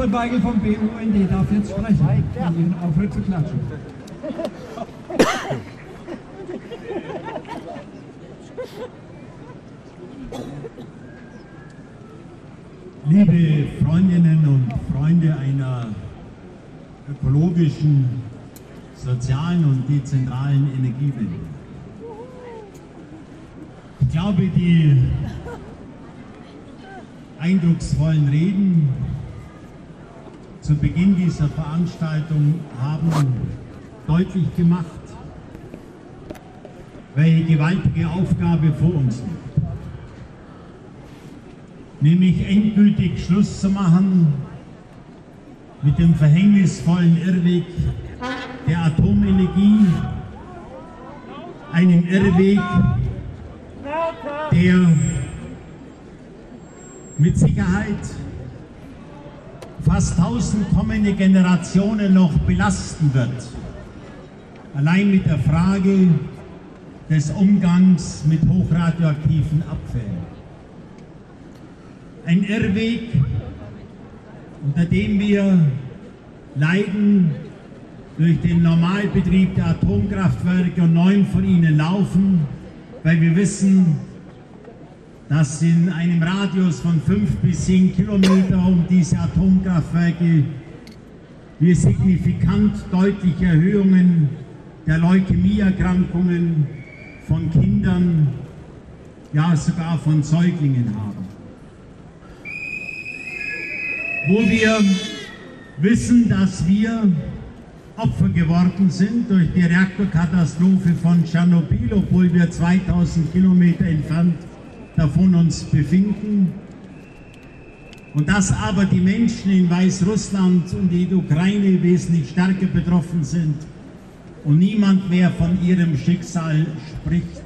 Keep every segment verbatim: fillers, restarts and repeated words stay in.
Manfred Weigel vom B U N D darf jetzt sprechen, wenn Ihnen aufhört zu klatschen. Liebe Freundinnen und Freunde einer ökologischen, sozialen und dezentralen Energiewende. Ich glaube, die eindrucksvollen Reden zu Beginn dieser Veranstaltung haben deutlich gemacht, welche gewaltige Aufgabe vor uns liegt. Nämlich endgültig Schluss zu machen mit dem verhängnisvollen Irrweg der Atomenergie, einem Irrweg, der mit Sicherheit fast tausend kommende Generationen noch belasten wird. Allein mit der Frage des Umgangs mit hochradioaktiven Abfällen. Ein Irrweg, unter dem wir leiden durch den Normalbetrieb der Atomkraftwerke und neun von ihnen laufen, weil wir wissen, dass in einem Radius von fünf bis zehn Kilometer um diese Atomkraftwerke wir signifikant deutliche Erhöhungen der Leukämieerkrankungen von Kindern, ja sogar von Säuglingen haben. Wo wir wissen, dass wir Opfer geworden sind durch die Reaktorkatastrophe von Tschernobyl, obwohl wir zweitausend Kilometer entfernt davon uns befinden. Und dass aber die Menschen in Weißrussland und in der Ukraine wesentlich stärker betroffen sind und niemand mehr von ihrem Schicksal spricht.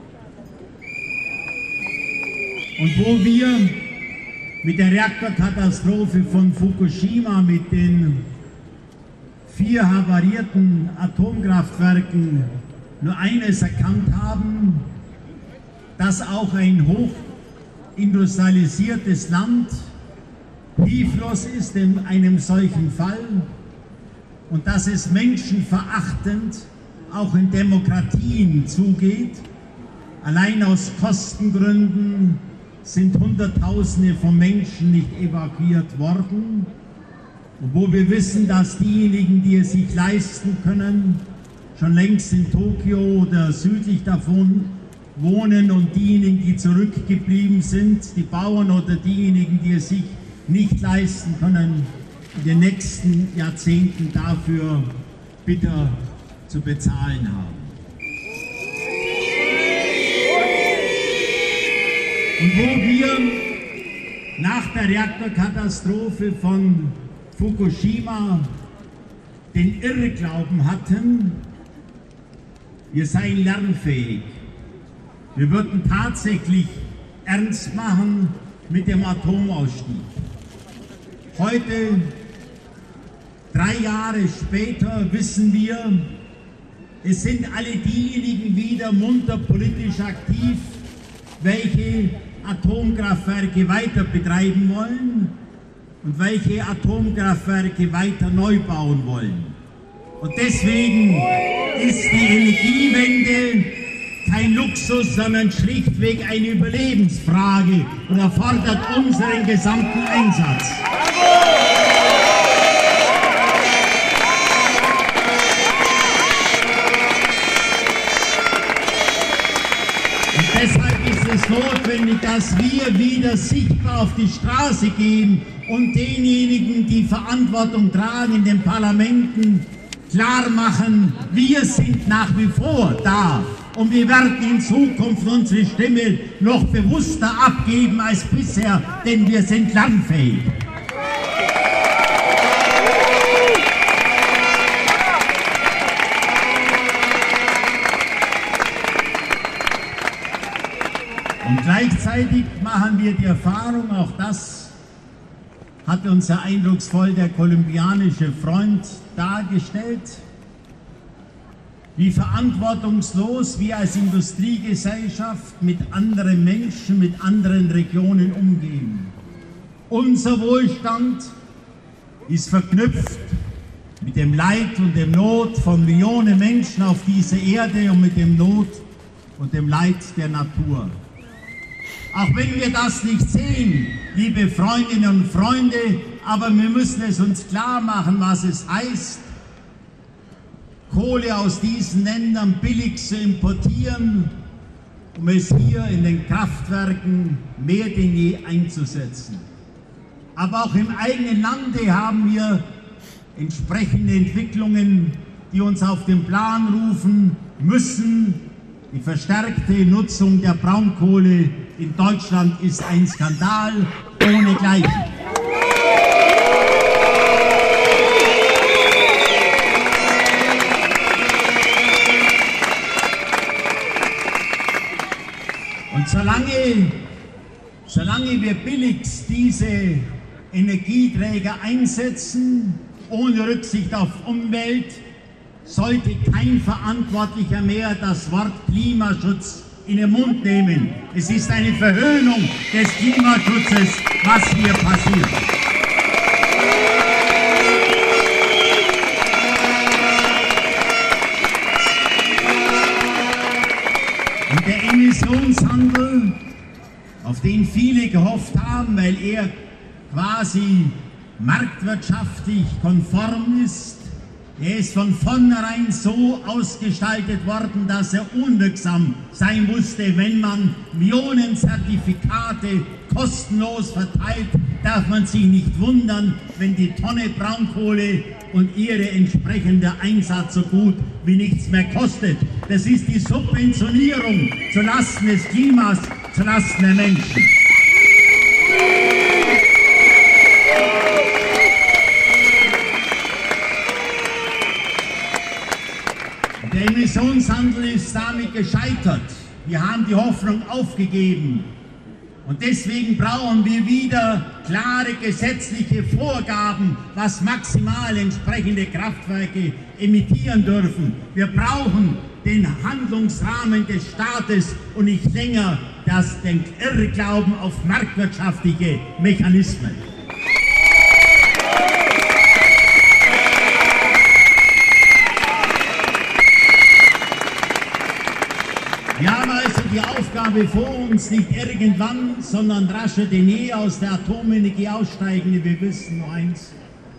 Und wo wir mit der Reaktorkatastrophe von Fukushima, mit den vier havarierten Atomkraftwerken nur eines erkannt haben, dass auch ein hochindustrialisiertes Land hilflos ist in einem solchen Fall und dass es menschenverachtend auch in Demokratien zugeht. Allein aus Kostengründen sind Hunderttausende von Menschen nicht evakuiert worden. Und wo wir wissen, dass diejenigen, die es sich leisten können, schon längst in Tokio oder südlich davon wohnen und diejenigen, die zurückgeblieben sind, die Bauern oder diejenigen, die es sich nicht leisten können, in den nächsten Jahrzehnten dafür bitter zu bezahlen haben. Und wo wir nach der Reaktorkatastrophe von Fukushima den Irrglauben hatten, wir seien lernfähig, wir würden tatsächlich ernst machen mit dem Atomausstieg. Heute, drei Jahre später, wissen wir, es sind alle diejenigen wieder munter politisch aktiv, welche Atomkraftwerke weiter betreiben wollen und welche Atomkraftwerke weiter neu bauen wollen. Und deswegen ist die Energiewende kein Luxus, sondern schlichtweg eine Überlebensfrage und erfordert unseren gesamten Einsatz. Und deshalb ist es notwendig, dass wir wieder sichtbar auf die Straße gehen und denjenigen, die Verantwortung tragen in den Parlamenten, klar machen, wir sind nach wie vor da und wir werden in Zukunft unsere Stimme noch bewusster abgeben als bisher, denn wir sind lernfähig. Und gleichzeitig machen wir die Erfahrung, auch das hat uns ja eindrucksvoll der kolumbianische Freund dargestellt, wie verantwortungslos wir als Industriegesellschaft mit anderen Menschen, mit anderen Regionen umgehen. Unser Wohlstand ist verknüpft mit dem Leid und dem Not von Millionen Menschen auf dieser Erde und mit dem Not und dem Leid der Natur. Auch wenn wir das nicht sehen, liebe Freundinnen und Freunde, aber wir müssen es uns klar machen, was es heißt, Kohle aus diesen Ländern billig zu importieren, um es hier in den Kraftwerken mehr denn je einzusetzen. Aber auch im eigenen Lande haben wir entsprechende Entwicklungen, die uns auf den Plan rufen müssen. Die verstärkte Nutzung der Braunkohle in Deutschland ist ein Skandal ohnegleichen. Und solange, solange wir billigst diese Energieträger einsetzen, ohne Rücksicht auf Umwelt, sollte kein Verantwortlicher mehr das Wort Klimaschutz in den Mund nehmen. Es ist eine Verhöhnung des Klimaschutzes, was hier passiert. Und der Emissionshandel, auf den viele gehofft haben, weil er quasi marktwirtschaftlich konform ist, er ist von vornherein so ausgestaltet worden, dass er unwirksam sein musste. Wenn man Millionen Zertifikate kostenlos verteilt, darf man sich nicht wundern, wenn die Tonne Braunkohle und ihre entsprechende Einsatz so gut wie nichts mehr kostet. Das ist die Subventionierung zulasten des Klimas, zulasten der Menschen. Der Emissionshandel ist damit gescheitert. Wir haben die Hoffnung aufgegeben. Und deswegen brauchen wir wieder klare gesetzliche Vorgaben, was maximal entsprechende Kraftwerke emittieren dürfen. Wir brauchen den Handlungsrahmen des Staates und nicht länger das, den Irrglauben auf marktwirtschaftliche Mechanismen. Wir haben also die Aufgabe vor uns, nicht irgendwann, sondern rascher denn je aus der Atomenergie aussteigen. Wir wissen nur eins,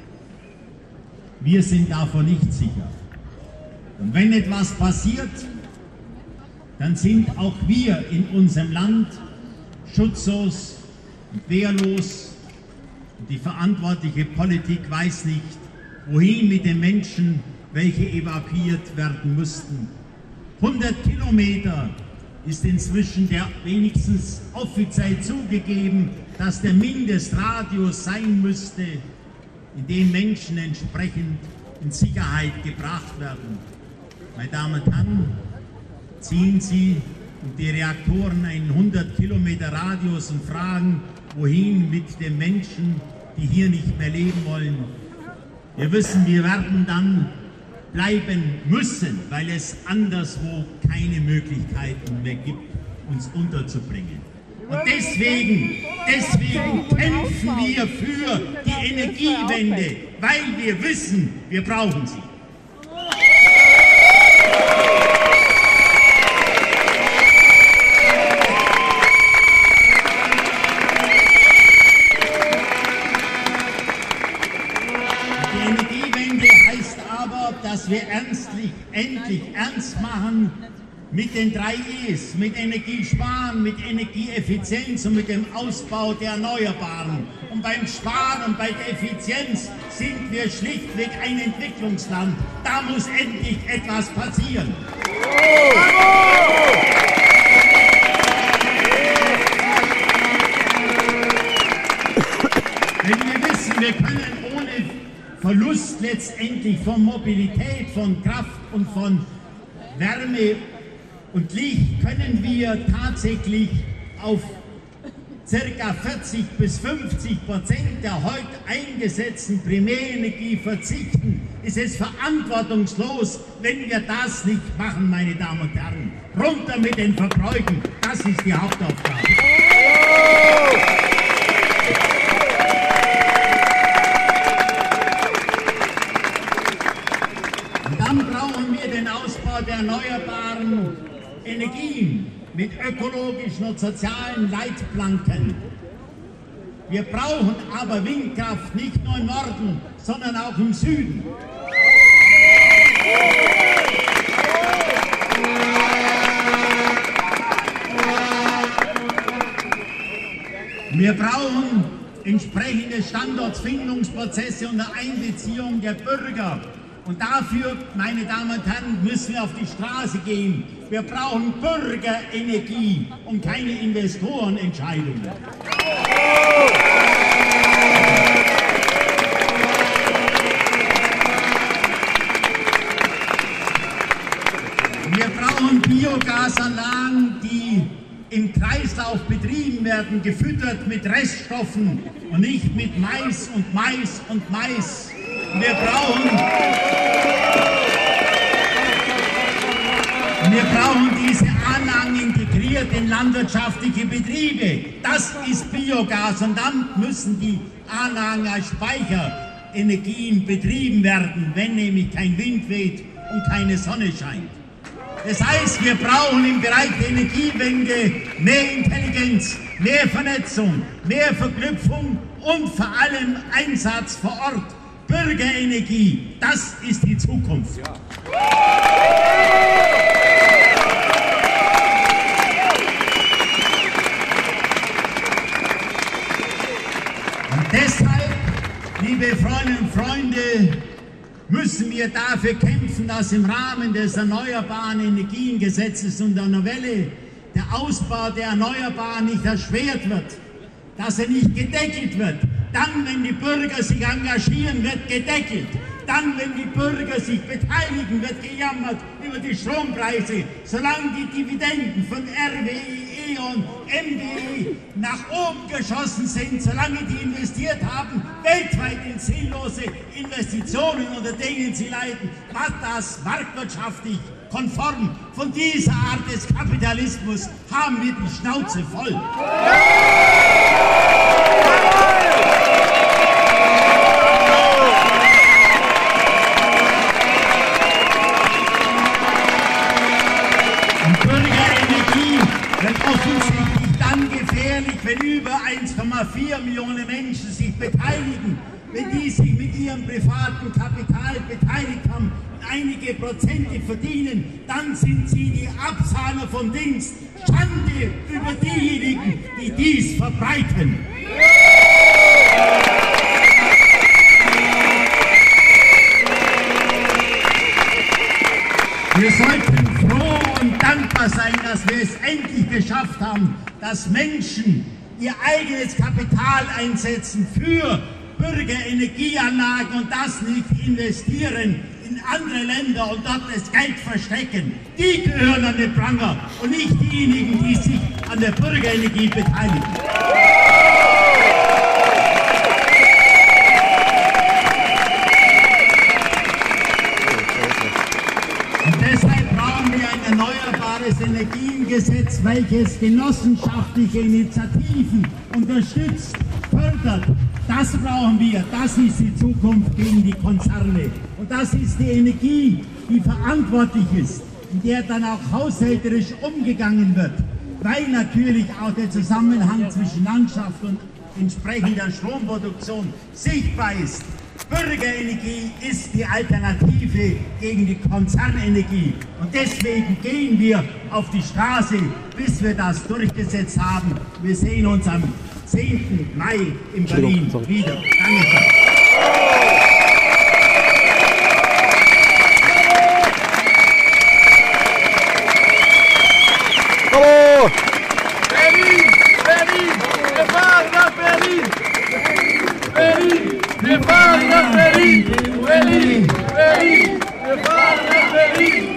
wir sind davon nicht sicher. Und wenn etwas passiert, dann sind auch wir in unserem Land schutzlos und wehrlos. Und die verantwortliche Politik weiß nicht, wohin mit den Menschen, welche evakuiert werden müssten. hundert Kilometer ist inzwischen der wenigstens offiziell zugegeben, dass der Mindestradius sein müsste, in dem Menschen entsprechend in Sicherheit gebracht werden. Meine Damen und Herren, ziehen Sie die Reaktoren einen hundert Kilometer Radius und fragen, wohin mit den Menschen, die hier nicht mehr leben wollen. Wir wissen, wir werden dann bleiben müssen, weil es anderswo keine Möglichkeiten mehr gibt, uns unterzubringen. Und deswegen, deswegen kämpfen wir für die Energiewende, weil wir wissen, wir brauchen sie. Dass wir ernstlich, endlich ernst machen mit den drei E's, mit Energiesparen, mit Energieeffizienz und mit dem Ausbau der Erneuerbaren. Und beim Sparen und bei der Effizienz sind wir schlichtweg ein Entwicklungsland. Da muss endlich etwas passieren. Wenn wir wissen, wir können ohne Verlust letztendlich von Mobilität, von Kraft und von Wärme und Licht können wir tatsächlich auf ca. vierzig bis fünfzig Prozent der heute eingesetzten Primärenergie verzichten. Ist es verantwortungslos, wenn wir das nicht machen, meine Damen und Herren. Runter mit den Verbräuchen, das ist die Hauptaufgabe. den Ausbau der erneuerbaren Energien mit ökologischen und sozialen Leitplanken. Wir brauchen aber Windkraft nicht nur im Norden, sondern auch im Süden. Wir brauchen entsprechende Standortfindungsprozesse unter Einbeziehung der Bürger. Und dafür, meine Damen und Herren, müssen wir auf die Straße gehen. Wir brauchen Bürgerenergie und keine Investorenentscheidungen. Wir brauchen Biogasanlagen, die im Kreislauf betrieben werden, gefüttert mit Reststoffen und nicht mit Mais und Mais und Mais. Wir brauchen, wir brauchen diese Anlagen integriert in landwirtschaftliche Betriebe. Das ist Biogas und dann müssen die Anlagen als Speicherenergien betrieben werden, wenn nämlich kein Wind weht und keine Sonne scheint. Das heißt, wir brauchen im Bereich der Energiewende mehr Intelligenz, mehr Vernetzung, mehr Verknüpfung und vor allem Einsatz vor Ort. Bürgerenergie, das ist die Zukunft. Ja. Und deshalb, liebe Freundinnen und Freunde, müssen wir dafür kämpfen, dass im Rahmen des Erneuerbaren Energiengesetzes und der Novelle der Ausbau der Erneuerbaren nicht erschwert wird, dass er nicht gedeckelt wird. Dann, wenn die Bürger sich engagieren, wird gedeckelt. Dann, wenn die Bürger sich beteiligen, wird gejammert über die Strompreise. Solange die Dividenden von R W E, E ON, M W E nach oben geschossen sind, solange die investiert haben, weltweit in sinnlose Investitionen, unter denen sie leiden, war das marktwirtschaftlich konform. Von dieser Art des Kapitalismus haben wir die Schnauze voll. Und Bürgerenergie wird offensichtlich dann gefährlich, wenn über eins Komma vier Millionen Menschen sich beteiligen, wenn die sich mit ihrem privaten Kapital beteiligt haben und einige Prozente verdienen, dann sind sie die Absahner vom Dienst. Schande über diejenigen, die dies verbreiten. Wir sollten froh und dankbar sein, dass wir es endlich geschafft haben, dass Menschen ihr eigenes Kapital einsetzen für Bürgerenergieanlagen und das nicht investieren in andere Länder und dort das Geld verstecken. Die gehören an den Pranger und nicht diejenigen, die sich an der Bürgerenergie beteiligen. Und deshalb brauchen wir ein erneuerbares Energiengesetz, welches genossenschaftliche Initiativen unterstützt, fördert. Das brauchen wir, das ist die Zukunft gegen die Konzerne. Und das ist die Energie, die verantwortlich ist, in der dann auch haushälterisch umgegangen wird, weil natürlich auch der Zusammenhang zwischen Landschaft und entsprechender Stromproduktion sichtbar ist. Bürgerenergie ist die Alternative gegen die Konzernenergie. Und deswegen gehen wir auf die Straße, bis wir das durchgesetzt haben. Wir sehen uns am zehnten Mai in Berlin wieder. Danke. Bravo! Berlin! Berlin! Wir fahren nach Berlin! Berlin! Wir fahren nach Berlin! Berlin! Berlin! Wir fahren nach Berlin!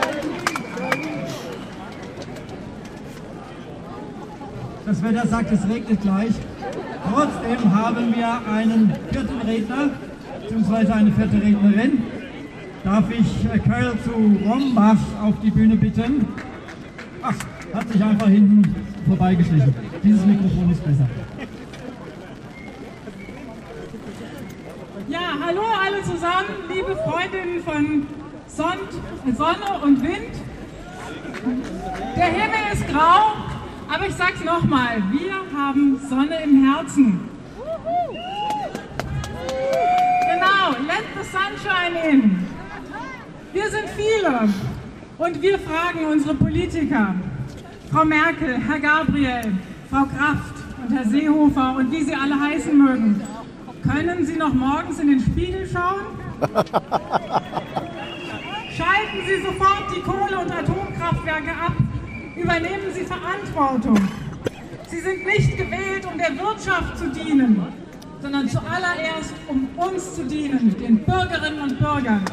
Das Wetter sagt, es regnet gleich. Trotzdem haben wir einen vierten Redner, beziehungsweise eine vierte Rednerin. Darf ich Carol zu Rombach auf die Bühne bitten? Ach, hat sich einfach hinten vorbeigeschlichen. Dieses Mikrofon ist besser. Ja, hallo alle zusammen, liebe Freundinnen von Sonne und Wind. Der Himmel ist grau, aber ich sag's nochmal, wir haben Sonne im Herzen. Genau, let the sunshine in. Wir sind viele und wir fragen unsere Politiker, Frau Merkel, Herr Gabriel, Frau Kraft und Herr Seehofer und wie sie alle heißen mögen, können Sie noch morgens in den Spiegel schauen? Schalten Sie sofort die Kohle- und Atomkraftwerke ab. Übernehmen Sie Verantwortung. Sie sind nicht gewählt, um der Wirtschaft zu dienen, sondern zuallererst, um uns zu dienen, den Bürgerinnen und Bürgern.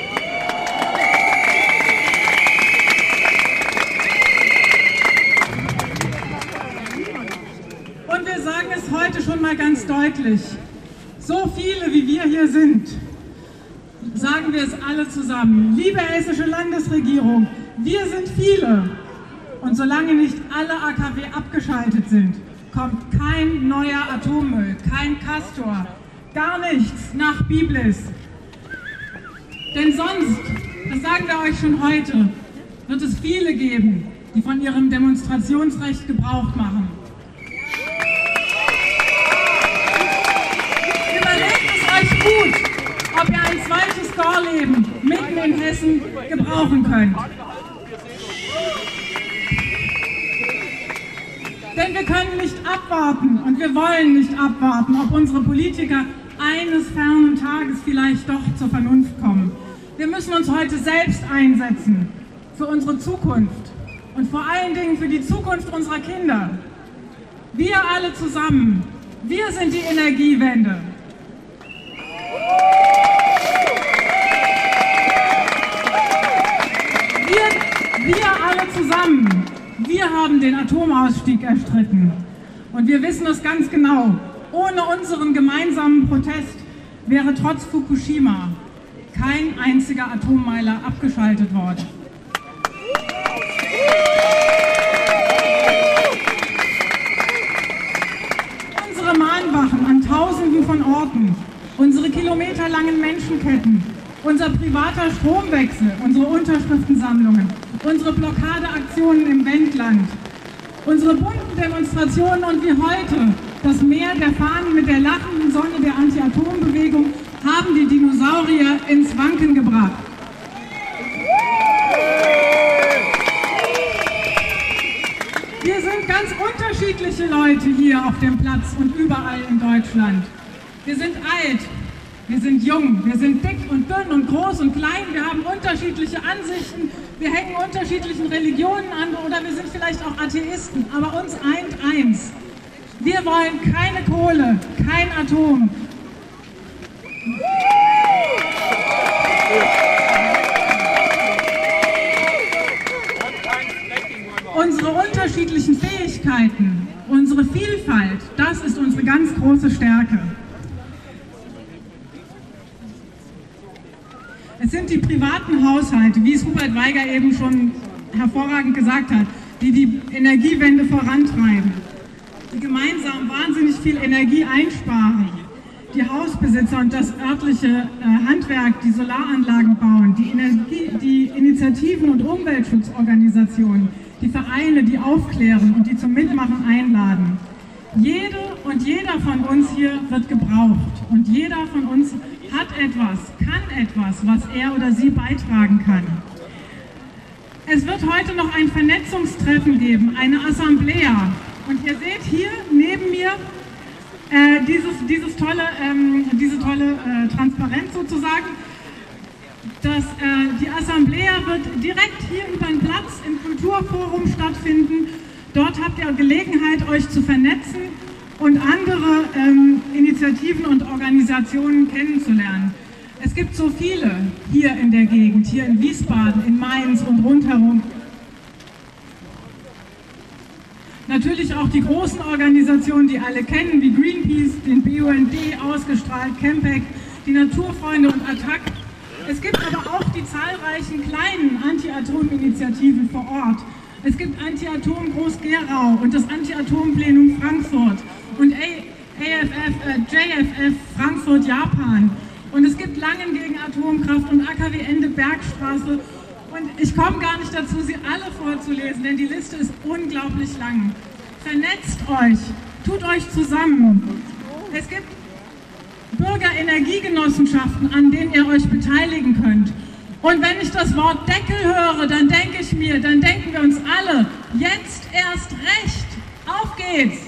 Und wir sagen es heute schon mal ganz deutlich. So viele, wie wir hier sind, sagen wir es alle zusammen. Liebe hessische Landesregierung, wir sind viele. Und solange nicht alle A K W abgeschaltet sind, kommt kein neuer Atommüll, kein Castor, gar nichts nach Biblis. Denn sonst, das sagen wir euch schon heute, wird es viele geben, die von ihrem Demonstrationsrecht Gebrauch machen. Überlegt es euch gut, ob ihr ein zweites Gorleben mitten in Hessen gebrauchen könnt. Denn wir können nicht abwarten und wir wollen nicht abwarten, ob unsere Politiker eines fernen Tages vielleicht doch zur Vernunft kommen. Wir müssen uns heute selbst einsetzen für unsere Zukunft und vor allen Dingen für die Zukunft unserer Kinder. Wir alle zusammen, wir sind die Energiewende. Wir, wir alle zusammen, wir haben den Atomausstieg erstritten. Und wir wissen es ganz genau, ohne unseren gemeinsamen Protest wäre trotz Fukushima kein einziger Atommeiler abgeschaltet worden. Unsere Mahnwachen an Tausenden von Orten, unsere kilometerlangen Menschenketten, unser privater Stromwechsel, unsere Unterschriftensammlungen, unsere Blockadeaktionen im Wendland, unsere bunten Demonstrationen und wie heute das Meer der Fahnen mit der lachenden Sonne der Anti-Atom-Bewegung haben die Dinosaurier ins Wanken gebracht. Wir sind ganz unterschiedliche Leute hier auf dem Platz und überall in Deutschland. Wir sind alt, wir sind jung, wir sind dick und dünn und groß und klein, wir haben unterschiedliche Ansichten, wir hängen unterschiedlichen Religionen an oder wir sind vielleicht auch Atheisten, aber uns eint eins. Wir wollen keine Kohle, kein Atom. Unsere unterschiedlichen Fähigkeiten, unsere Vielfalt, das ist unsere ganz große Stärke. Es sind die privaten Haushalte, wie es Hubert Weiger eben schon hervorragend gesagt hat, die die Energiewende vorantreiben, die gemeinsam wahnsinnig viel Energie einsparen. Die Hausbesitzer und das örtliche äh, Handwerk, die Solaranlagen bauen, die, Energie, die Initiativen und Umweltschutzorganisationen, die Vereine, die aufklären und die zum Mitmachen einladen. Jede und jeder von uns hier wird gebraucht und jeder von uns hat etwas, kann etwas, was er oder sie beitragen kann. Es wird heute noch ein Vernetzungstreffen geben, eine Assemblea. Und ihr seht hier neben mir äh, dieses, dieses tolle, ähm, diese tolle äh, Transparenz sozusagen. Das, äh, die Assemblea wird direkt hier über den Platz im Kulturforum stattfinden. Dort habt ihr Gelegenheit, euch zu vernetzen und andere ähm, Initiativen und Organisationen kennenzulernen. Es gibt so viele hier in der Gegend, hier in Wiesbaden, in Mainz und rundherum. Natürlich auch die großen Organisationen, die alle kennen, wie Greenpeace, den B U N D, ausgestrahlt, Campec, die Naturfreunde und Attac. Es gibt aber auch die zahlreichen kleinen Anti-Atom-Initiativen vor Ort. Es gibt Anti-Atom Groß-Gerau und das Anti-Atom-Plenum Frankfurt und A F F, äh, J F F Frankfurt, Japan. und es gibt Langen gegen Atomkraft und A K W Ende Bergstraße. Und ich komme gar nicht dazu, sie alle vorzulesen, denn die Liste ist unglaublich lang. Vernetzt euch, tut euch zusammen. Es gibt Bürgerenergiegenossenschaften, an denen ihr euch beteiligen könnt. Und wenn ich das Wort Deckel höre, dann denke ich mir, dann denken wir uns alle, jetzt erst recht. Auf geht's!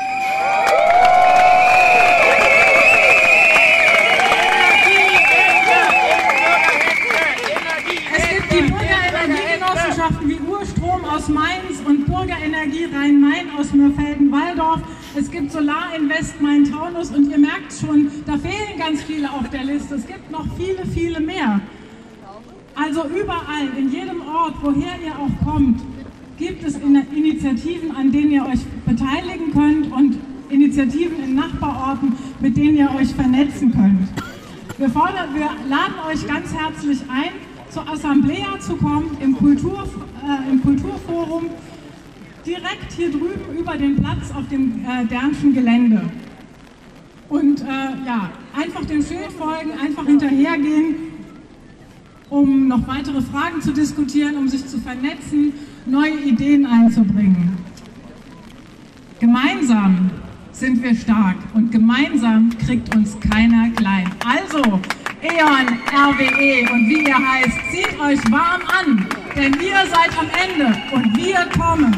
Es gibt die Bürgerenergiegenossenschaften wie Urstrom aus Mainz und Bürgerenergie Rhein-Main aus Mörfelden-Walldorf. Es gibt Solarinvest Main-Taunus und ihr merkt schon, da fehlen ganz viele auf der Liste. Es gibt noch viele, viele mehr. Also überall, in jedem Ort, woher ihr auch kommt, gibt es Initiativen, an denen ihr euch beteiligen könnt und Initiativen in Nachbarorten, mit denen ihr euch vernetzen könnt. Wir, fordern, wir laden euch ganz herzlich ein, zur Assemblea zu kommen, im, Kultur, äh, im Kulturforum, direkt hier drüben über den Platz auf dem äh, Dernschen Gelände. Und äh, ja, einfach dem Schild folgen, einfach hinterhergehen, um noch weitere Fragen zu diskutieren, um sich zu vernetzen, neue Ideen einzubringen. Gemeinsam sind wir stark und gemeinsam kriegt uns keiner klein. Also, E.ON, R W E und wie ihr heißt, zieht euch warm an, denn ihr seid am Ende und wir kommen.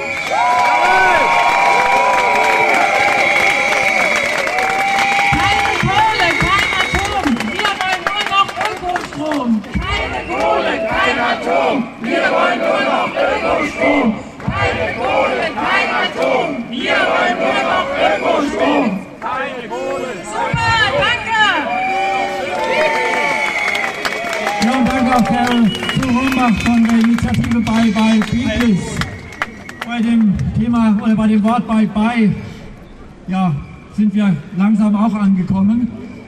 Keine Kohle, kein Atom, wir wollen nur noch Ökostrom. Keine Kohle, kein Atom, wir wollen nur noch Ökostrom. Keine Kohle, kein Atom, wir wollen nur noch Ökostrom. Keine Kohle. Super, danke. Ja, und danke auch Carol zu Rombach von der Initiative Bye Bye Beatles. Bei dem Thema oder bei dem Wort Bye Bye, ja, sind wir langsam auch angekommen.